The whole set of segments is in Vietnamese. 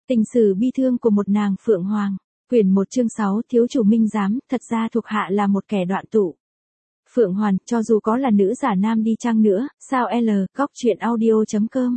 Tình sử bi thương của một nàng Phượng Hoàng. Quyển 1 chương 6 Thiếu chủ Minh Giám, thật ra thuộc hạ là một kẻ đoạn tụ. Phượng Hoàng, cho dù có là nữ giả nam đi chăng nữa, sao L, góc truyện audio.com.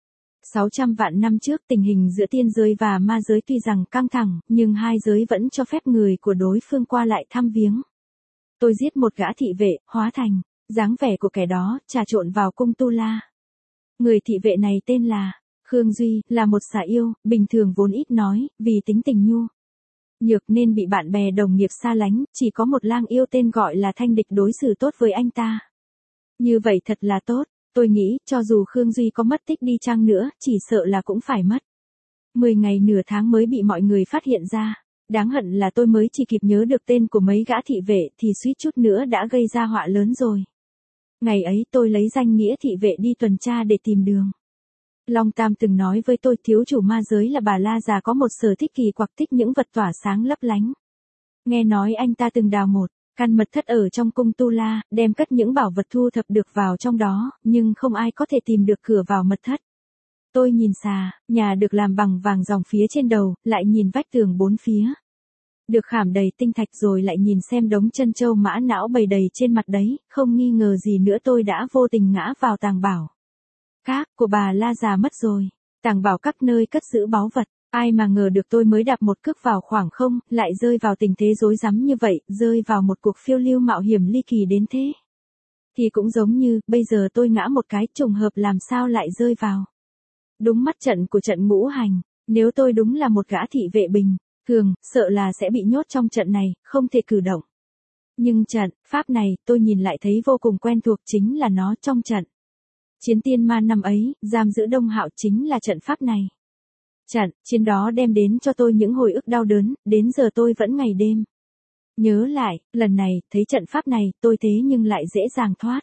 600 vạn năm trước tình hình giữa tiên giới và ma giới tuy rằng căng thẳng, nhưng hai giới vẫn cho phép người của đối phương qua lại thăm viếng. Tôi giết một gã thị vệ, hóa thành dáng vẻ của kẻ đó, trà trộn vào cung Tu La. Người thị vệ này tên là Khương Duy, là một xà yêu, bình thường vốn ít nói, vì tính tình nhu nhược nên bị bạn bè đồng nghiệp xa lánh, chỉ có một lang yêu tên gọi là Thanh Địch đối xử tốt với anh ta. Như vậy thật là tốt, tôi nghĩ, cho dù Khương Duy có mất tích đi chăng nữa, chỉ sợ là cũng phải mất 10 ngày nửa tháng mới bị mọi người phát hiện ra. Đáng hận là tôi mới chỉ kịp nhớ được tên của mấy gã thị vệ thì suýt chút nữa đã gây ra họa lớn rồi. Ngày ấy tôi lấy danh nghĩa thị vệ đi tuần tra để tìm đường. Long Tam từng nói với tôi thiếu chủ ma giới là bà La già có một sở thích kỳ quặc, thích những vật tỏa sáng lấp lánh. Nghe nói anh ta từng đào một căn mật thất ở trong cung Tu La, đem cất những bảo vật thu thập được vào trong đó, nhưng không ai có thể tìm được cửa vào mật thất. Tôi nhìn xà, nhà được làm bằng vàng ròng phía trên đầu, lại nhìn vách tường bốn phía được khảm đầy tinh thạch, rồi lại nhìn xem đống chân châu mã não bày đầy trên mặt đấy, không nghi ngờ gì nữa tôi đã vô tình ngã vào tàng bảo các của bà La già mất rồi. Tàng bảo các nơi cất giữ báu vật, ai mà ngờ được tôi mới đạp một cước vào khoảng không, lại rơi vào tình thế rối rắm như vậy, rơi vào một cuộc phiêu lưu mạo hiểm ly kỳ đến thế. Thì cũng giống như, bây giờ tôi ngã một cái, trùng hợp làm sao lại rơi vào đúng mắt trận của trận ngũ hành. Nếu tôi đúng là một gã thị vệ bình thường, sợ là sẽ bị nhốt trong trận này, không thể cử động. Nhưng trận pháp này, tôi nhìn lại thấy vô cùng quen thuộc, chính là nó trong trận chiến tiên ma năm ấy, giam giữ Đông Hạo chính là trận pháp này. Trận chiến đó đem đến cho tôi những hồi ức đau đớn, đến giờ tôi vẫn ngày đêm nhớ lại. Lần này, thấy trận pháp này, tôi thế nhưng lại dễ dàng thoát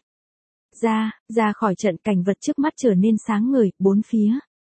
ra khỏi trận. Cảnh vật trước mắt trở nên sáng ngời, bốn phía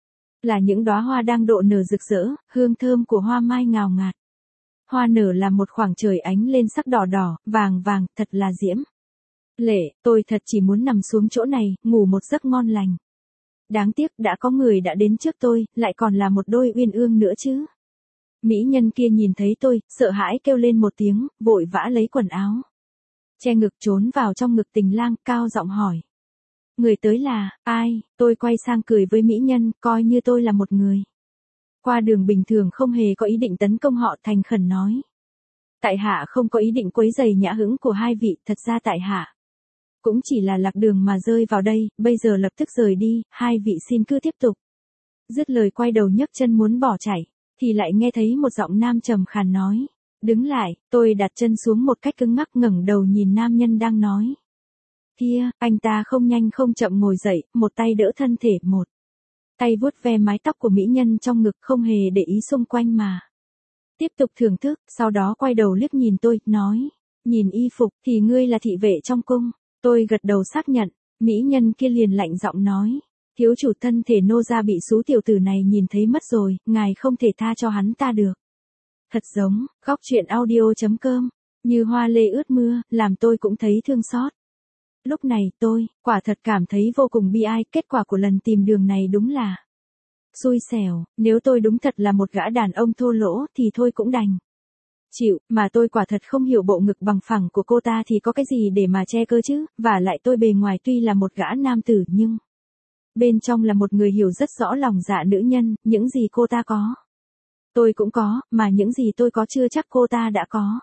là những đóa hoa đang độ nở rực rỡ, hương thơm của hoa mai ngào ngạt. Hoa nở làm một khoảng trời ánh lên sắc đỏ đỏ, vàng vàng, thật là diễm lệ. Tôi thật chỉ muốn nằm xuống chỗ này, ngủ một giấc ngon lành. Đáng tiếc đã có người đã đến trước tôi, lại còn là một đôi uyên ương nữa chứ. Mỹ nhân kia nhìn thấy tôi, sợ hãi kêu lên một tiếng, vội vã lấy quần áo che ngực trốn vào trong ngực Tình Lang, cao giọng hỏi: người tới là ai? Tôi quay sang cười với mỹ nhân, coi như tôi là một người qua đường bình thường, không hề có ý định tấn công họ, thành khẩn nói: tại hạ không có ý định quấy rầy nhã hứng của hai vị, thật ra tại hạ cũng chỉ là lạc đường mà rơi vào đây, bây giờ lập tức rời đi, hai vị xin cứ tiếp tục. Dứt lời quay đầu nhấc chân muốn bỏ chạy, thì lại nghe thấy một giọng nam trầm khàn nói: đứng lại. Tôi đặt chân xuống một cách cứng ngắc, ngẩng đầu nhìn nam nhân đang nói kia. Anh ta không nhanh không chậm ngồi dậy, một tay đỡ thân thể, một tay vuốt ve mái tóc của mỹ nhân trong ngực, không hề để ý xung quanh mà tiếp tục thưởng thức. Sau đó quay đầu liếc nhìn tôi, nói: nhìn y phục thì ngươi là thị vệ trong cung. Tôi gật đầu xác nhận. Mỹ nhân kia liền lạnh giọng nói: thiếu chủ, thân thể nô gia bị xú tiểu tử này nhìn thấy mất rồi, ngài không thể tha cho hắn ta được. Thật giống, góc truyện audio.com, như hoa lê ướt mưa, làm tôi cũng thấy thương xót. Lúc này tôi, quả thật cảm thấy vô cùng bi ai, kết quả của lần tìm đường này đúng là xui xẻo. Nếu tôi đúng thật là một gã đàn ông thô lỗ thì thôi cũng đành chịu, mà tôi quả thật không hiểu bộ ngực bằng phẳng của cô ta thì có cái gì để mà che cơ chứ, và lại tôi bề ngoài tuy là một gã nam tử nhưng bên trong là một người hiểu rất rõ lòng dạ nữ nhân, những gì cô ta có tôi cũng có, mà những gì tôi có chưa chắc cô ta đã có.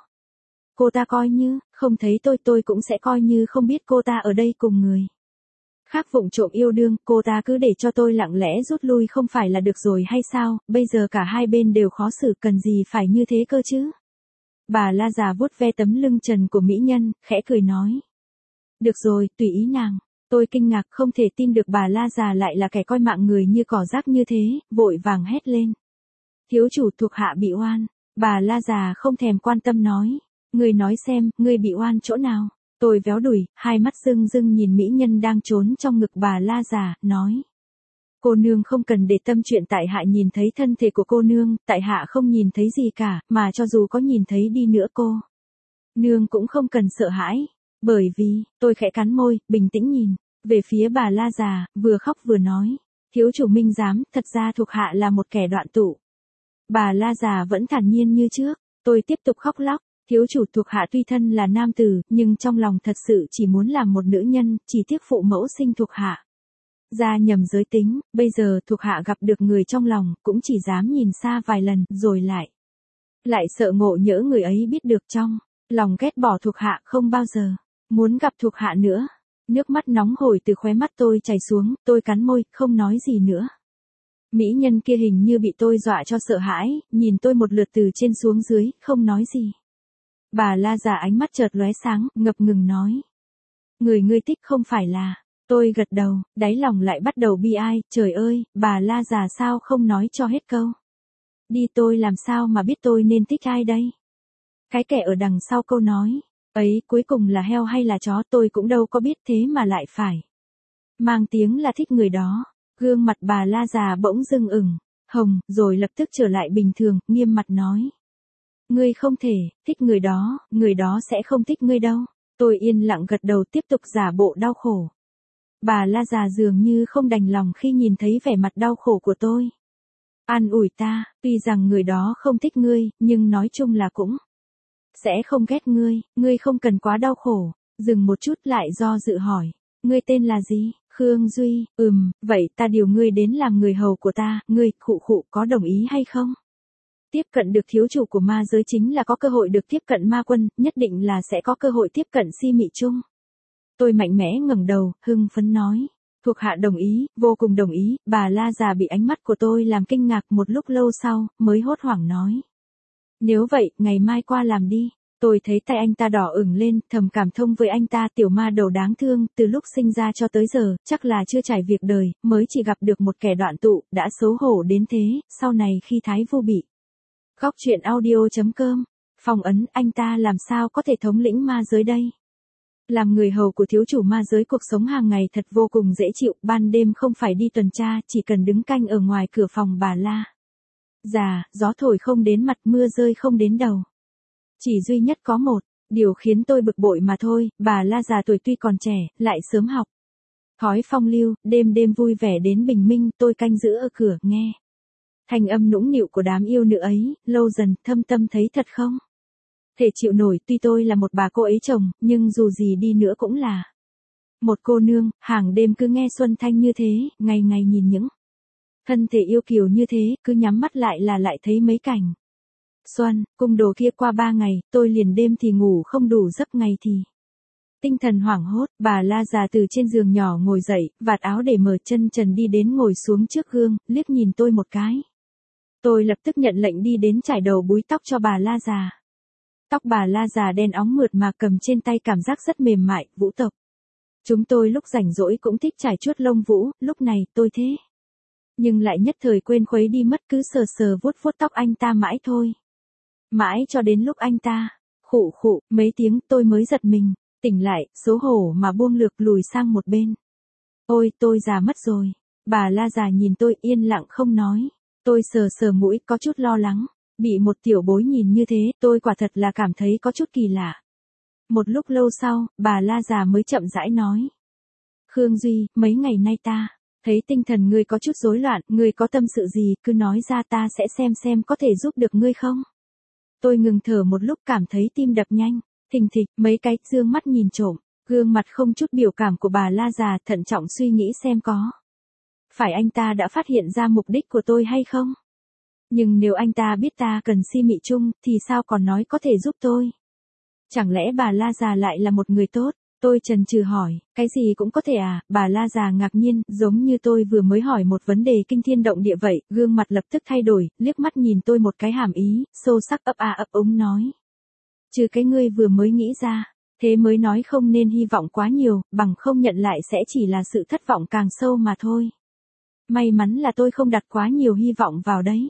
Cô ta coi như không thấy tôi cũng sẽ coi như không biết cô ta ở đây cùng người khác vụng trộm yêu đương. Cô ta cứ để cho tôi lặng lẽ rút lui không phải là được rồi hay sao? Bây giờ cả hai bên đều khó xử, cần gì phải như thế cơ chứ? Bà La già vuốt ve tấm lưng trần của mỹ nhân, khẽ cười nói: được rồi, tùy ý nàng. Tôi kinh ngạc không thể tin được bà La già lại là kẻ coi mạng người như cỏ rác như thế, vội vàng hét lên: thiếu chủ, thuộc hạ bị oan. Bà La già không thèm quan tâm nói: ngươi nói xem, ngươi bị oan chỗ nào? Tôi véo đùi, hai mắt rưng rưng nhìn mỹ nhân đang trốn trong ngực bà La già, nói: cô nương không cần để tâm chuyện tại hạ nhìn thấy thân thể của cô nương, tại hạ không nhìn thấy gì cả, mà cho dù có nhìn thấy đi nữa cô nương cũng không cần sợ hãi. Bởi vì, tôi khẽ cắn môi, bình tĩnh nhìn về phía bà La già, vừa khóc vừa nói: thiếu chủ Minh Giám, thật ra thuộc hạ là một kẻ đoạn tụ. Bà La già vẫn thản nhiên như trước, tôi tiếp tục khóc lóc. Thiếu chủ, thuộc hạ tuy thân là nam tử, nhưng trong lòng thật sự chỉ muốn làm một nữ nhân, chỉ tiếc phụ mẫu sinh thuộc hạ ra nhầm giới tính, bây giờ thuộc hạ gặp được người trong lòng, cũng chỉ dám nhìn xa vài lần, rồi lại sợ ngộ nhỡ người ấy biết được trong lòng ghét bỏ thuộc hạ, không bao giờ muốn gặp thuộc hạ nữa. Nước mắt nóng hổi từ khóe mắt tôi chảy xuống, tôi cắn môi, không nói gì nữa. Mỹ nhân kia hình như bị tôi dọa cho sợ hãi, nhìn tôi một lượt từ trên xuống dưới, không nói gì. Bà La già ánh mắt chợt lóe sáng, ngập ngừng nói. Người ngươi thích không phải là... Tôi gật đầu, đáy lòng lại bắt đầu bi ai, trời ơi, bà La già sao không nói cho hết câu. Đi, tôi làm sao mà biết tôi nên thích ai đây? Cái kẻ ở đằng sau câu nói ấy cuối cùng là heo hay là chó, tôi cũng đâu có biết, thế mà lại phải mang tiếng là thích người đó. Gương mặt bà La già bỗng dưng ửng hồng, rồi lập tức trở lại bình thường, nghiêm mặt nói. Ngươi không thể thích người đó sẽ không thích ngươi đâu. Tôi yên lặng gật đầu, tiếp tục giả bộ đau khổ. Bà La già dường như không đành lòng khi nhìn thấy vẻ mặt đau khổ của tôi. An ủi ta, tuy rằng người đó không thích ngươi, nhưng nói chung là cũng sẽ không ghét ngươi không cần quá đau khổ. Dừng một chút lại do dự hỏi, ngươi tên là gì? Khương Duy. Vậy ta điều ngươi đến làm người hầu của ta, ngươi, khụ có đồng ý hay không? Tiếp cận được thiếu chủ của ma giới chính là có cơ hội được tiếp cận ma quân, nhất định là sẽ có cơ hội tiếp cận Si Mị Trung. Tôi mạnh mẽ ngẩng đầu, hưng phấn nói. Thuộc hạ đồng ý, vô cùng đồng ý. Bà La già bị ánh mắt của tôi làm kinh ngạc, một lúc lâu sau, mới hốt hoảng nói. Nếu vậy, ngày mai qua làm đi. Tôi thấy tay anh ta đỏ ửng lên, thầm cảm thông với anh ta, tiểu ma đầu đáng thương, từ lúc sinh ra cho tới giờ, chắc là chưa trải việc đời, mới chỉ gặp được một kẻ đoạn tụ, đã xấu hổ đến thế, sau này khi Thái Vô bị. Góc truyện audio.com, phong ấn, anh ta làm sao có thể thống lĩnh ma giới đây? Làm người hầu của thiếu chủ ma giới, cuộc sống hàng ngày thật vô cùng dễ chịu, ban đêm không phải đi tuần tra, chỉ cần đứng canh ở ngoài cửa phòng bà La già, gió thổi không đến mặt, mưa rơi không đến đầu. Chỉ duy nhất có một điều khiến tôi bực bội mà thôi, bà La già tuổi tuy còn trẻ, lại sớm học thói phong lưu, đêm đêm vui vẻ đến bình minh, tôi canh giữ ở cửa, nghe thanh âm nũng nịu của đám yêu nữ ấy, lâu dần, thâm tâm thấy thật không thể chịu nổi. Tuy tôi là một bà cô ấy chồng, nhưng dù gì đi nữa cũng là một cô nương, hàng đêm cứ nghe Xuân Thanh như thế, ngày ngày nhìn những thân thể yêu kiều như thế, cứ nhắm mắt lại thấy mấy cảnh Xuân, cung đồ kia. Qua 3 ngày, tôi liền đêm thì ngủ không đủ giấc, ngày thì tinh thần hoảng hốt. Bà La già từ trên giường nhỏ ngồi dậy, vạt áo để mở, chân trần đi đến ngồi xuống trước gương, liếc nhìn tôi một cái. Tôi lập tức nhận lệnh đi đến chải đầu búi tóc cho bà La già. Tóc bà La già đen óng mượt mà cầm trên tay, cảm giác rất mềm mại, vũ tộc. Chúng tôi lúc rảnh rỗi cũng thích trải chuốt lông vũ, lúc này tôi thế nhưng lại nhất thời quên khuấy đi mất, cứ sờ vuốt tóc anh ta mãi thôi. Mãi cho đến lúc anh ta khụ mấy tiếng, tôi mới giật mình, tỉnh lại, xấu hổ mà buông lược lùi sang một bên. Ôi, tôi già mất rồi. Bà La già nhìn tôi yên lặng không nói. Tôi sờ mũi, có chút lo lắng. Bị một tiểu bối nhìn như thế, tôi quả thật là cảm thấy có chút kỳ lạ. Một lúc lâu sau, bà La già mới chậm rãi nói. Khương Duy, mấy ngày nay ta thấy tinh thần ngươi có chút rối loạn, ngươi có tâm sự gì, cứ nói ra, ta sẽ xem có thể giúp được ngươi không. Tôi ngừng thở một lúc, cảm thấy tim đập nhanh, thình thịch, mấy cái, dương mắt nhìn trộm, gương mặt không chút biểu cảm của bà La già, thận trọng suy nghĩ xem có phải anh ta đã phát hiện ra mục đích của tôi hay không. Nhưng nếu anh ta biết ta cần Si Mị Trung, thì sao còn nói có thể giúp tôi? Chẳng lẽ bà La già lại là một người tốt? Tôi chần chừ hỏi, cái gì cũng có thể à? Bà La già ngạc nhiên, giống như tôi vừa mới hỏi một vấn đề kinh thiên động địa vậy, gương mặt lập tức thay đổi, liếc mắt nhìn tôi một cái hàm ý, sâu sắc, ấp úng nói. Trừ cái ngươi vừa mới nghĩ ra, thế mới nói không nên hy vọng quá nhiều, bằng không nhận lại sẽ chỉ là sự thất vọng càng sâu mà thôi. May mắn là tôi không đặt quá nhiều hy vọng vào đấy.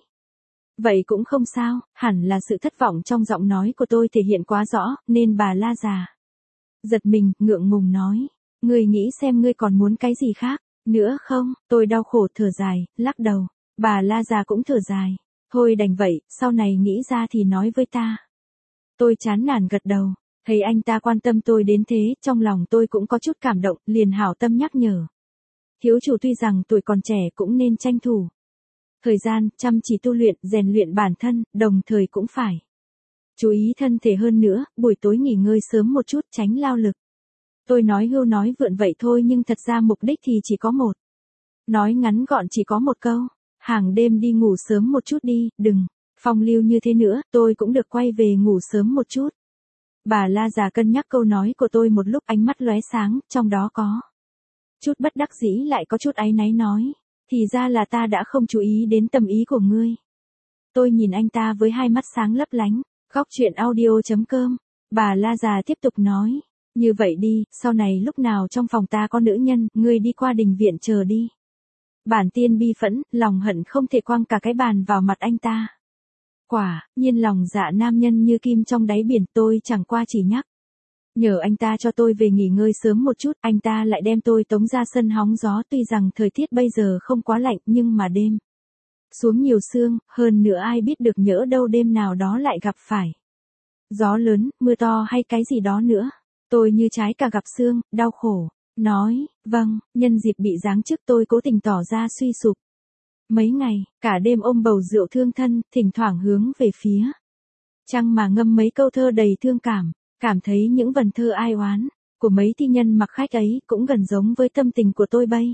Vậy cũng không sao, hẳn là sự thất vọng trong giọng nói của tôi thể hiện quá rõ, nên bà La già giật mình, ngượng ngùng nói. Ngươi nghĩ xem ngươi còn muốn cái gì khác nữa không? Tôi đau khổ thở dài, lắc đầu. Bà La già cũng thở dài. Thôi đành vậy, sau này nghĩ ra thì nói với ta. Tôi chán nản gật đầu. Thấy anh ta quan tâm tôi đến thế, trong lòng tôi cũng có chút cảm động, liền hảo tâm nhắc nhở. Thiếu chủ tuy rằng tuổi còn trẻ cũng nên tranh thủ Thời gian, chăm chỉ tu luyện, rèn luyện bản thân, đồng thời cũng phải chú ý thân thể hơn nữa, buổi tối nghỉ ngơi sớm một chút tránh lao lực. Tôi nói hưu nói vượn vậy thôi nhưng thật ra mục đích thì chỉ có một. Nói ngắn gọn chỉ có một câu, hàng đêm đi ngủ sớm một chút đi, đừng phong lưu như thế nữa, tôi cũng được quay về ngủ sớm một chút. Bà La già cân nhắc câu nói của tôi một lúc, ánh mắt lóe sáng, trong đó có chút bất đắc dĩ lại có chút áy náy nói, thì ra là ta đã không chú ý đến tâm ý của ngươi. Tôi nhìn anh ta với hai mắt sáng lấp lánh. Góc chuyện audio.com. Bà La già tiếp tục nói, như vậy đi, sau này lúc nào trong phòng ta có nữ nhân, ngươi đi qua đình viện chờ đi. Bản tiên bi phẫn, lòng hận không thể quăng cả cái bàn vào mặt anh ta. Quả nhiên lòng dạ nam nhân như kim trong đáy biển, tôi chẳng qua chỉ nhắc nhờ anh ta cho tôi về nghỉ ngơi sớm một chút, anh ta lại đem tôi tống ra sân hóng gió. Tuy rằng thời tiết bây giờ không quá lạnh nhưng mà đêm xuống nhiều sương, hơn nữa ai biết được nhỡ đâu đêm nào đó lại gặp phải gió lớn, mưa to hay cái gì đó nữa. Tôi như trái cà gặp sương, đau khổ, nói, vâng, nhân dịp bị giáng chức tôi cố tình tỏ ra suy sụp. Mấy ngày, cả đêm ôm bầu rượu thương thân, thỉnh thoảng hướng về phía trăng mà ngâm mấy câu thơ đầy thương cảm thấy những vần thơ ai oán của mấy thi nhân mặc khách ấy cũng gần giống với tâm tình của tôi bây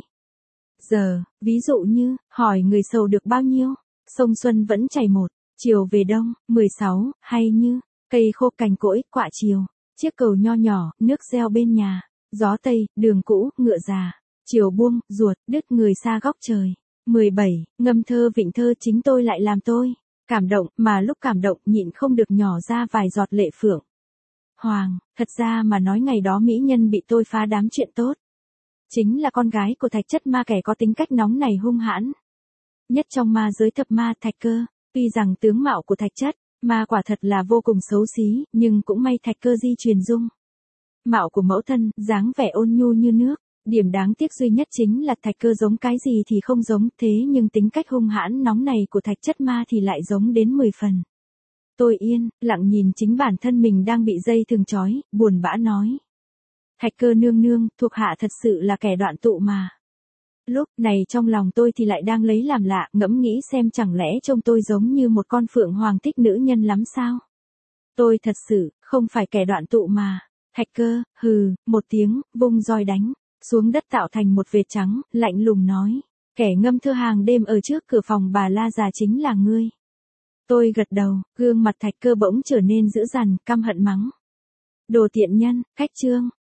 giờ. Ví dụ như, hỏi người sầu được bao nhiêu, sông xuân vẫn chảy một chiều về đông, 16, hay như, cây khô cành cỗi, quạ chiều, chiếc cầu nho nhỏ, nước reo bên nhà, gió tây, đường cũ, ngựa già, chiều buông, ruột, đứt người xa góc trời. 17, ngâm thơ vịnh thơ chính tôi lại làm tôi cảm động, mà lúc cảm động nhịn không được nhỏ ra vài giọt lệ phượng hoàng. Thật ra mà nói ngày đó mỹ nhân bị tôi phá đám chuyện tốt chính là con gái của Thạch Chất Ma, kẻ có tính cách nóng này hung hãn nhất trong ma giới thập ma, Thạch Cơ. Tuy rằng tướng mạo của Thạch Chất Ma quả thật là vô cùng xấu xí, nhưng cũng may Thạch Cơ di truyền dung mạo của mẫu thân, dáng vẻ ôn nhu như nước. Điểm đáng tiếc duy nhất chính là Thạch Cơ giống cái gì thì không giống, thế nhưng tính cách hung hãn nóng này của Thạch Chất Ma thì lại giống đến 10 phần. Tôi yên lặng nhìn chính bản thân mình đang bị dây thừng trói, buồn bã nói, Thạch Cơ nương nương, thuộc hạ thật sự là kẻ đoạn tụ mà. Lúc này trong lòng tôi thì lại đang lấy làm lạ, ngẫm nghĩ xem chẳng lẽ trông tôi giống như một con phượng hoàng thích nữ nhân lắm sao? Tôi thật sự không phải kẻ đoạn tụ mà. Thạch Cơ hừ một tiếng, vung roi đánh xuống đất tạo thành một vệt trắng, lạnh lùng nói, kẻ ngâm thơ hàng đêm ở trước cửa phòng bà La già chính là ngươi. Tôi gật đầu, gương mặt Thạch Cơ bỗng trở nên dữ dằn, căm hận mắng, đồ tiện nhân, khách trương.